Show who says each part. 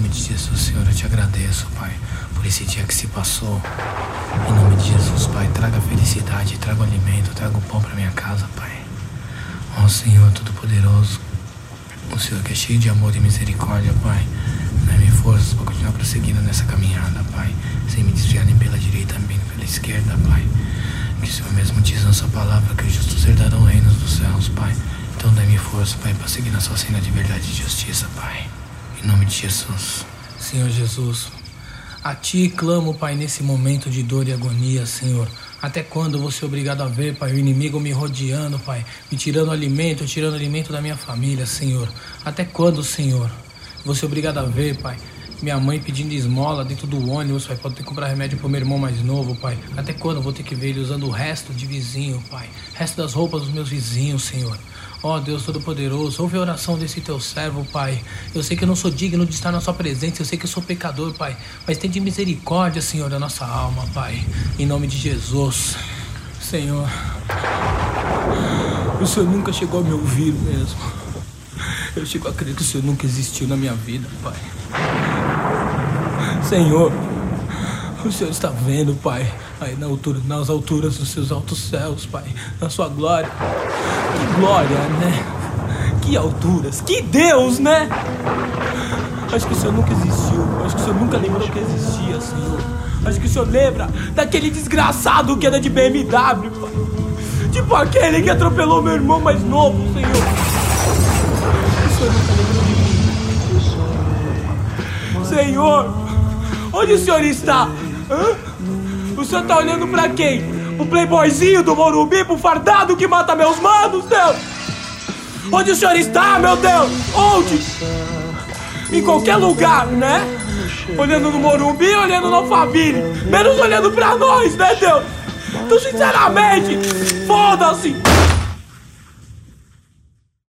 Speaker 1: nome de Jesus, Senhor, eu te agradeço, Pai, por esse dia que se passou. Em nome de Jesus, Pai, traga felicidade, traga o alimento, traga o pão para minha casa, Pai. Ó Senhor Todo-Poderoso, o Senhor que é cheio de amor e misericórdia, Pai, dá-me forças para continuar prosseguindo nessa caminhada, Pai, sem me desviar nem pela direita, nem pela esquerda, Pai. Que o Senhor mesmo diz na sua palavra que os justos herdarão reinos dos céus, Pai. Então dá-me força, Pai, para seguir na sua senda de verdade e justiça, Pai. Em nome de Jesus. Senhor Jesus, a Ti clamo, Pai, nesse momento de dor e agonia, Senhor. Até quando eu vou ser obrigado a ver, Pai, o inimigo me rodeando, Pai, me tirando alimento da minha família, Senhor? Até quando, Senhor? Vou ser obrigado a ver, Pai, minha mãe pedindo esmola dentro do ônibus, Pai, pode ter que comprar remédio pro meu irmão mais novo, Pai. Até quando eu vou ter que ver ele usando o resto de vizinho, Pai? Resto das roupas dos meus vizinhos, Senhor. Ó Deus Todo-Poderoso, ouve a oração desse teu servo, Pai. Eu sei que eu não sou digno de estar na sua presença, eu sei que eu sou pecador, Pai. Mas tem de misericórdia, Senhor, da nossa alma, Pai. Em nome de Jesus. Senhor, o Senhor nunca chegou a me ouvir mesmo. Eu chego a crer que o Senhor nunca existiu na minha vida, Pai. Senhor, o Senhor está vendo, Pai, aí nas alturas dos seus altos céus, Pai, na sua glória. Que glória, né? Que alturas, que Deus, né? Acho que o Senhor nunca existiu, acho que o Senhor nunca lembrou que existia, Senhor. Acho que o Senhor lembra daquele desgraçado que anda de BMW, Pai. Tipo aquele que atropelou meu irmão mais novo, Senhor. O Senhor nunca lembrou de mim. Senhor, onde o Senhor está? Hã? O Senhor está olhando pra quem? O playboyzinho do Morumbi, pro fardado que mata meus manos, Deus? Onde o Senhor está, meu Deus? Onde? Em qualquer lugar, né? Olhando no Morumbi, olhando na família. Menos olhando pra nós, né, Deus? Então, sinceramente, foda-se!